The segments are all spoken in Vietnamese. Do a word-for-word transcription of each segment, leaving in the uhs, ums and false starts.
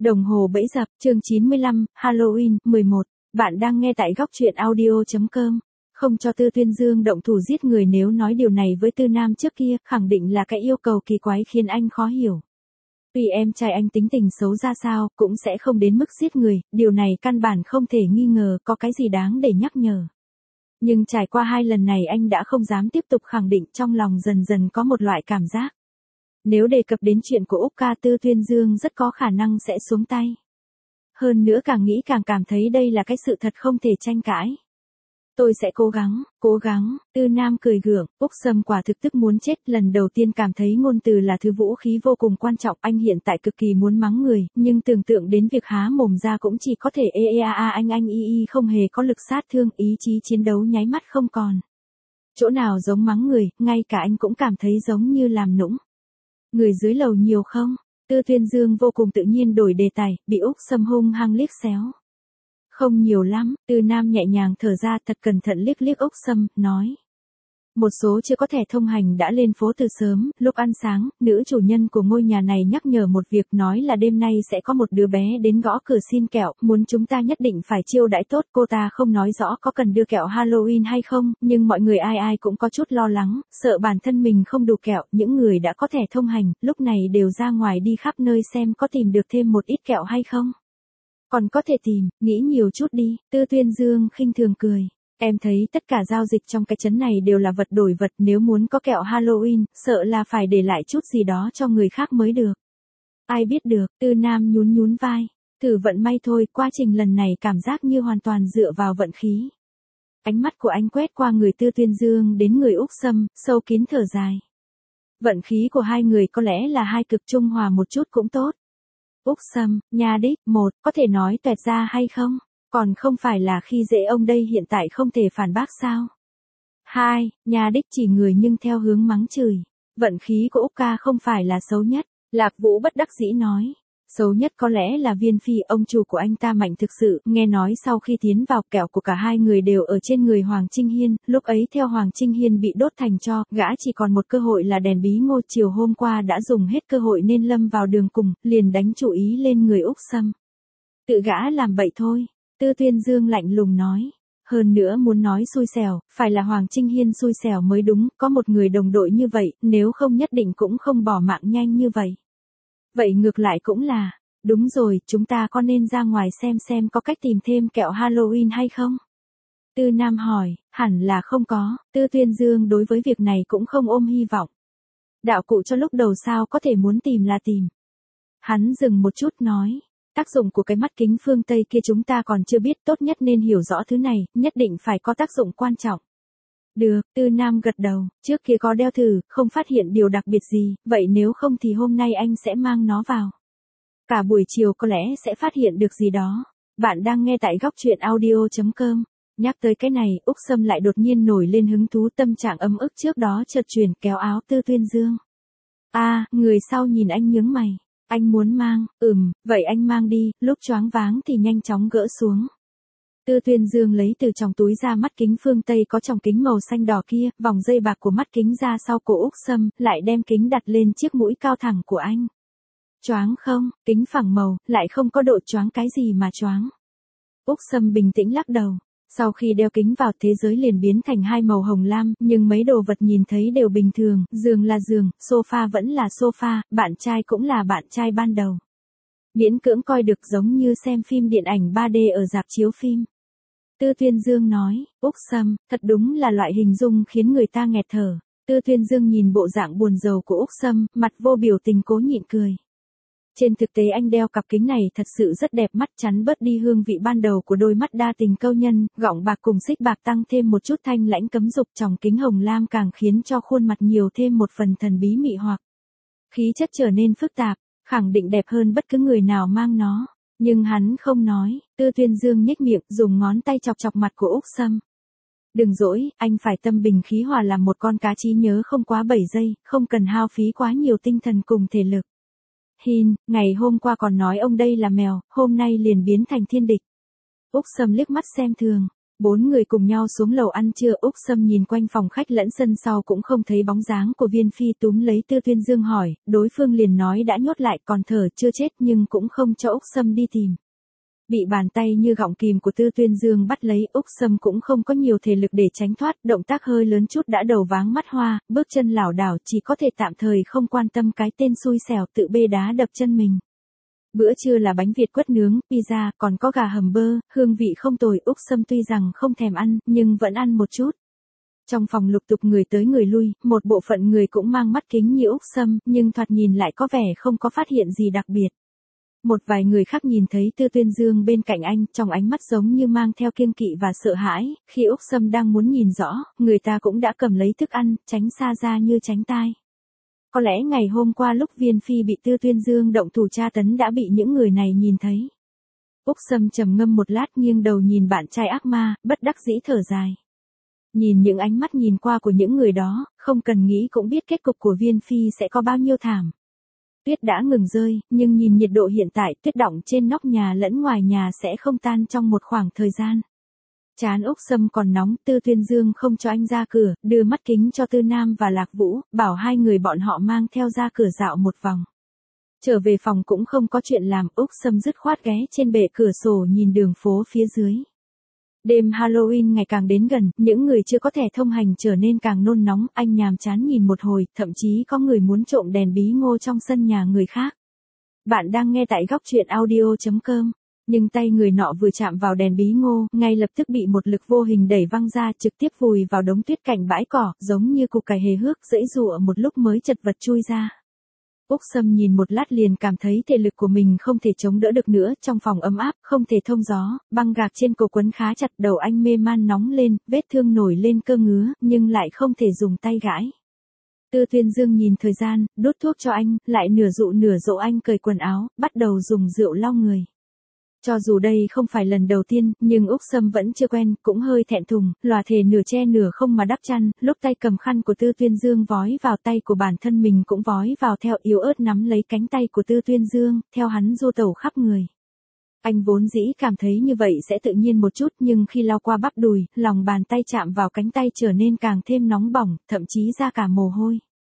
Đồng hồ bẫy dập, chương chín mươi lăm, Halloween, mười một. Bạn đang nghe tại góc truyện audio chấm com. Không cho Tư Tuyên Dương động thủ giết người, nếu nói điều này với Tư Nam trước kia, khẳng định là cái yêu cầu kỳ quái khiến anh khó hiểu. Tuy em trai anh tính tình xấu ra sao, cũng sẽ không đến mức giết người, điều này căn bản không thể nghi ngờ, có cái gì đáng để nhắc nhở. Nhưng trải qua hai lần này anh đã không dám tiếp tục khẳng định, trong lòng dần dần có một loại cảm giác. Nếu đề cập đến chuyện của Úc ca, Tư Tuyên Dương rất có khả năng sẽ xuống tay. Hơn nữa càng nghĩ càng cảm thấy đây là cái sự thật không thể tranh cãi. Tôi sẽ cố gắng, cố gắng, Tư Nam cười gượng. Úc Sâm quả thực tức muốn chết, lần đầu tiên cảm thấy ngôn từ là thứ vũ khí vô cùng quan trọng. Anh hiện tại cực kỳ muốn mắng người, nhưng tưởng tượng đến việc há mồm ra cũng chỉ có thể ê ê a a anh anh y y, không hề có lực sát thương, ý chí chiến đấu nháy mắt không còn. Chỗ nào giống mắng người, ngay cả anh cũng cảm thấy giống như làm nũng. Người dưới lầu nhiều không? Tư Tuyên Dương vô cùng tự nhiên đổi đề tài, bị Úc Sâm hung hăng liếc xéo. Không nhiều lắm, Tư Nam nhẹ nhàng thở ra, thật cẩn thận liếc liếc Úc Sâm, nói. Một số chưa có thẻ thông hành đã lên phố từ sớm, lúc ăn sáng, nữ chủ nhân của ngôi nhà này nhắc nhở một việc, nói là đêm nay sẽ có một đứa bé đến gõ cửa xin kẹo, muốn chúng ta nhất định phải chiêu đãi tốt. Cô ta không nói rõ có cần đưa kẹo Halloween hay không, nhưng mọi người ai ai cũng có chút lo lắng, sợ bản thân mình không đủ kẹo. Những người đã có thẻ thông hành, lúc này đều ra ngoài đi khắp nơi xem có tìm được thêm một ít kẹo hay không. Còn có thể tìm, nghĩ nhiều chút đi, Tư Tuyên Dương khinh thường cười. Em thấy tất cả giao dịch trong cái trấn này đều là vật đổi vật, nếu muốn có kẹo Halloween, sợ là phải để lại chút gì đó cho người khác mới được. Ai biết được, Tư Nam nhún nhún vai. Thử vận may thôi, quá trình lần này cảm giác như hoàn toàn dựa vào vận khí. Ánh mắt của anh quét qua người Tư Tuyên Dương đến người Úc Sâm, sâu kín thở dài. Vận khí của hai người có lẽ là hai cực trung hòa một chút cũng tốt. Úc Sâm, nhà đích, một, có thể nói toẹt ra hay không? Còn không phải là khi dễ ông đây, hiện tại không thể phản bác sao? Hai, nhà đích chỉ người nhưng theo hướng mắng chửi. Vận khí của Úc ca không phải là xấu nhất, Lạc Vũ bất đắc dĩ nói. Xấu nhất có lẽ là Viên Phi, ông chủ của anh ta mạnh thực sự, nghe nói sau khi tiến vào kẹo của cả hai người đều ở trên người Hoàng Trinh Hiên, lúc ấy theo Hoàng Trinh Hiên bị đốt thành tro, gã chỉ còn một cơ hội là đèn bí ngô, chiều hôm qua đã dùng hết cơ hội nên lâm vào đường cùng, liền đánh chủ ý lên người Úc Sâm. Tự gã làm bậy thôi, Tư Tuyên Dương lạnh lùng nói. Hơn nữa muốn nói xui xẻo, phải là Hoàng Trinh Hiên xui xẻo mới đúng, có một người đồng đội như vậy, nếu không nhất định cũng không bỏ mạng nhanh như vậy. Vậy ngược lại cũng là, đúng rồi, chúng ta có nên ra ngoài xem xem có cách tìm thêm kẹo Halloween hay không? Tư Nam hỏi, hẳn là không có, Tư Tuyên Dương đối với việc này cũng không ôm hy vọng. Đạo cụ cho lúc đầu sao có thể muốn tìm là tìm. Hắn dừng một chút nói, tác dụng của cái mắt kính phương Tây kia chúng ta còn chưa biết, tốt nhất nên hiểu rõ thứ này, nhất định phải có tác dụng quan trọng. Được, Tư Nam gật đầu, trước kia có đeo thử, không phát hiện điều đặc biệt gì, vậy nếu không thì hôm nay anh sẽ mang nó vào. Cả buổi chiều có lẽ sẽ phát hiện được gì đó. Bạn đang nghe tại góc truyện audio chấm com. Nhắc tới cái này, Úc Sâm lại đột nhiên nổi lên hứng thú, tâm trạng ấm ức trước đó chợt chuyển, kéo áo Tư Tuyên Dương. A, à, người sau nhìn anh nhướng mày. Anh muốn mang, ừm, vậy anh mang đi, lúc choáng váng thì nhanh chóng gỡ xuống. Tư Tuyên Dương lấy từ trong túi ra mắt kính phương Tây có tròng kính màu xanh đỏ kia, vòng dây bạc của mắt kính ra sau cổ Úc Sâm, lại đem kính đặt lên chiếc mũi cao thẳng của anh. Choáng không, kính phẳng màu, lại không có độ choáng, cái gì mà choáng. Úc Sâm bình tĩnh lắc đầu. Sau khi đeo kính vào, thế giới liền biến thành hai màu hồng lam, nhưng mấy đồ vật nhìn thấy đều bình thường, giường là giường, sofa vẫn là sofa, bạn trai cũng là bạn trai ban đầu. Miễn cưỡng coi được, giống như xem phim điện ảnh ba D ở rạp chiếu phim. Tư Tuyên Dương nói, Úc Sâm, thật đúng là loại hình dung khiến người ta nghẹt thở. Tư Tuyên Dương nhìn bộ dạng buồn rầu của Úc Sâm, mặt vô biểu tình cố nhịn cười. Trên thực tế anh đeo cặp kính này thật sự rất đẹp mắt, chắn bớt đi hương vị ban đầu của đôi mắt đa tình câu nhân, gọng bạc cùng xích bạc tăng thêm một chút thanh lãnh cấm dục, tròng kính hồng lam càng khiến cho khuôn mặt nhiều thêm một phần thần bí mị hoặc. Khí chất trở nên phức tạp, khẳng định đẹp hơn bất cứ người nào mang nó. Nhưng hắn không nói, Tư Tuyên Dương nhếch miệng, dùng ngón tay chọc chọc mặt của Úc Sâm. Đừng dỗi, anh phải tâm bình khí hòa làm một con cá, trí nhớ không quá bảy giây, không cần hao phí quá nhiều tinh thần cùng thể lực. Hin, ngày hôm qua còn nói ông đây là mèo, hôm nay liền biến thành thiên địch. Úc Sâm liếc mắt xem thường. Bốn người cùng nhau xuống lầu ăn trưa. Úc Sâm nhìn quanh phòng khách lẫn sân sau cũng không thấy bóng dáng của Viên Phi, túm lấy Tư Tuyên Dương hỏi, đối phương liền nói đã nhốt lại, còn thở chưa chết, nhưng cũng không cho Úc Sâm đi tìm. Bị bàn tay như gọng kìm của Tư Tuyên Dương bắt lấy, Úc Sâm cũng không có nhiều thể lực để tránh thoát, động tác hơi lớn chút đã đầu váng mắt hoa, bước chân lảo đảo, chỉ có thể tạm thời không quan tâm cái tên xui xẻo tự bê đá đập chân mình. Bữa trưa là bánh Việt quất nướng, pizza, còn có gà hầm bơ, hương vị không tồi. Úc Sâm tuy rằng không thèm ăn, nhưng vẫn ăn một chút. Trong phòng lục tục người tới người lui, một bộ phận người cũng mang mắt kính như Úc Sâm, nhưng thoạt nhìn lại có vẻ không có phát hiện gì đặc biệt. Một vài người khác nhìn thấy Tư Tuyên Dương bên cạnh anh, trong ánh mắt giống như mang theo kiêng kỵ và sợ hãi, khi Úc Sâm đang muốn nhìn rõ, người ta cũng đã cầm lấy thức ăn, tránh xa ra như tránh tai. Có lẽ ngày hôm qua lúc Viên Phi bị Tư Tuyên Dương động thủ tra tấn đã bị những người này nhìn thấy. Úc Sâm trầm ngâm một lát, nghiêng đầu nhìn bạn trai ác ma, bất đắc dĩ thở dài. Nhìn những ánh mắt nhìn qua của những người đó, không cần nghĩ cũng biết kết cục của Viên Phi sẽ có bao nhiêu thảm. Tuyết đã ngừng rơi, nhưng nhìn nhiệt độ hiện tại, tuyết đọng trên nóc nhà lẫn ngoài nhà sẽ không tan trong một khoảng thời gian. Trán Úc Sâm còn nóng, Tư Tuyên Dương không cho anh ra cửa, đưa mắt kính cho Tư Nam và Lạc Vũ, bảo hai người bọn họ mang theo ra cửa dạo một vòng. Trở về phòng cũng không có chuyện làm, Úc Sâm dứt khoát ghé trên bệ cửa sổ nhìn đường phố phía dưới. Đêm Halloween ngày càng đến gần, những người chưa có thẻ thông hành trở nên càng nôn nóng, anh nhàm chán nhìn một hồi, thậm chí có người muốn trộm đèn bí ngô trong sân nhà người khác. Bạn đang nghe tại góc truyện audio chấm com. Nhưng tay người nọ vừa chạm vào đèn bí ngô, ngay lập tức bị một lực vô hình đẩy văng ra, trực tiếp vùi vào đống tuyết cạnh bãi cỏ, giống như cục cải hề hước, giãy giụa một lúc mới chật vật chui ra. Úc Sâm nhìn một lát liền cảm thấy thể lực của mình không thể chống đỡ được nữa, trong phòng ấm áp, không thể thông gió, băng gạc trên cổ quấn khá chặt, đầu anh mê man nóng lên, vết thương nổi lên cơ ngứa, nhưng lại không thể dùng tay gãi. Tư Tuyên Dương nhìn thời gian, đút thuốc cho anh, lại nửa dụ nửa dỗ anh cởi quần áo, bắt đầu dùng rượu lau người. Cho dù đây không phải lần đầu tiên, nhưng Úc Sâm vẫn chưa quen, cũng hơi thẹn thùng, lòa thề nửa che nửa không mà đắp chăn, lúc tay cầm khăn của Tư Tuyên Dương vói vào tay của bản thân mình cũng vói vào theo, yếu ớt nắm lấy cánh tay của Tư Tuyên Dương, theo hắn du tẩu khắp người. Anh vốn dĩ cảm thấy như vậy sẽ tự nhiên một chút, nhưng khi lau qua bắp đùi, lòng bàn tay chạm vào cánh tay trở nên càng thêm nóng bỏng, thậm chí ra cả mồ hôi.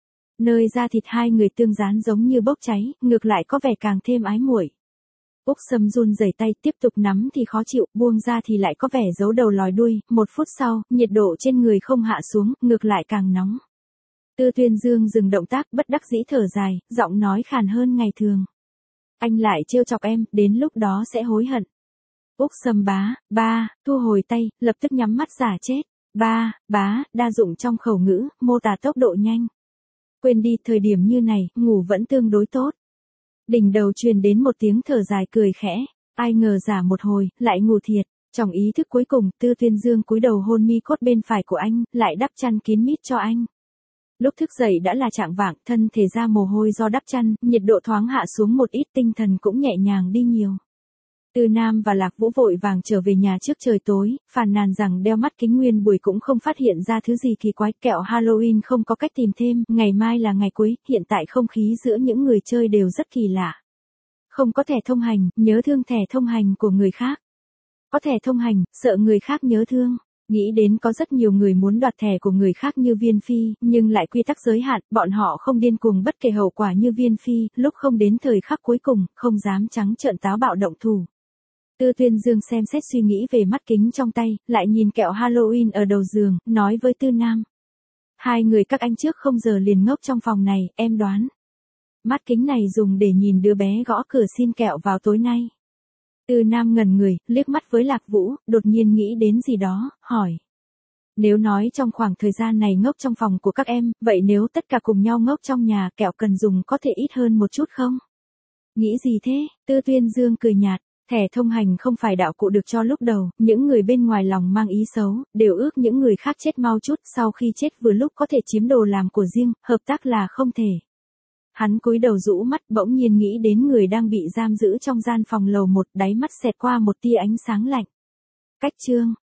Nơi da thịt hai người tương dán giống như bốc cháy, ngược lại có vẻ càng thêm ái muội. Úc Sâm run rẩy tay, tiếp tục nắm thì khó chịu, buông ra thì lại có vẻ giấu đầu lòi đuôi, một phút sau, nhiệt độ trên người không hạ xuống, ngược lại càng nóng. Tư Tuyên Dương dừng động tác, bất đắc dĩ thở dài, giọng nói khàn hơn ngày thường. Anh lại trêu chọc em, đến lúc đó sẽ hối hận. Úc Sâm bá, ba, thu hồi tay, lập tức nhắm mắt giả chết. Ba, bá, đa dụng trong khẩu ngữ, mô tả tốc độ nhanh. Quên đi, thời điểm như này, ngủ vẫn tương đối tốt. Đỉnh đầu truyền đến một tiếng thở dài cười khẽ, ai ngờ giả một hồi, lại ngủ thiệt. Trong ý thức cuối cùng, Tư Tuyên Dương cúi đầu hôn mi cốt bên phải của anh, lại đắp chăn kín mít cho anh. Lúc thức dậy đã là chạng vạng, thân thể ra mồ hôi do đắp chăn, nhiệt độ thoáng hạ xuống một ít, tinh thần cũng nhẹ nhàng đi nhiều. Tư Nam và Lạc Vũ vội vàng trở về nhà trước trời tối, phàn nàn rằng đeo mắt kính nguyên buổi cũng không phát hiện ra thứ gì kỳ quái, kẹo Halloween không có cách tìm thêm, ngày mai là ngày cuối, hiện tại không khí giữa những người chơi đều rất kỳ lạ. Không có thẻ thông hành, nhớ thương thẻ thông hành của người khác. Có thẻ thông hành, sợ người khác nhớ thương. Nghĩ đến có rất nhiều người muốn đoạt thẻ của người khác như Viên Phi, nhưng lại quy tắc giới hạn, bọn họ không điên cuồng bất kể hậu quả như Viên Phi, lúc không đến thời khắc cuối cùng, không dám trắng trợn táo bạo động thủ. Tư Tuyên Dương xem xét suy nghĩ về mắt kính trong tay, lại nhìn kẹo Halloween ở đầu giường, nói với Tư Nam. Hai người các anh trước không giờ liền ngốc trong phòng này, em đoán. Mắt kính này dùng để nhìn đứa bé gõ cửa xin kẹo vào tối nay. Tư Nam ngẩn người, liếc mắt với Lạc Vũ, đột nhiên nghĩ đến gì đó, hỏi. Nếu nói trong khoảng thời gian này ngốc trong phòng của các em, vậy nếu tất cả cùng nhau ngốc trong nhà, kẹo cần dùng có thể ít hơn một chút không? Nghĩ gì thế? Tư Tuyên Dương cười nhạt. Thẻ thông hành không phải đạo cụ được cho lúc đầu, những người bên ngoài lòng mang ý xấu, đều ước những người khác chết mau chút, sau khi chết vừa lúc có thể chiếm đồ làm của riêng, hợp tác là không thể. Hắn cúi đầu rũ mắt, bỗng nhiên nghĩ đến người đang bị giam giữ trong gian phòng lầu một, đáy mắt xẹt qua một tia ánh sáng lạnh. Cách chương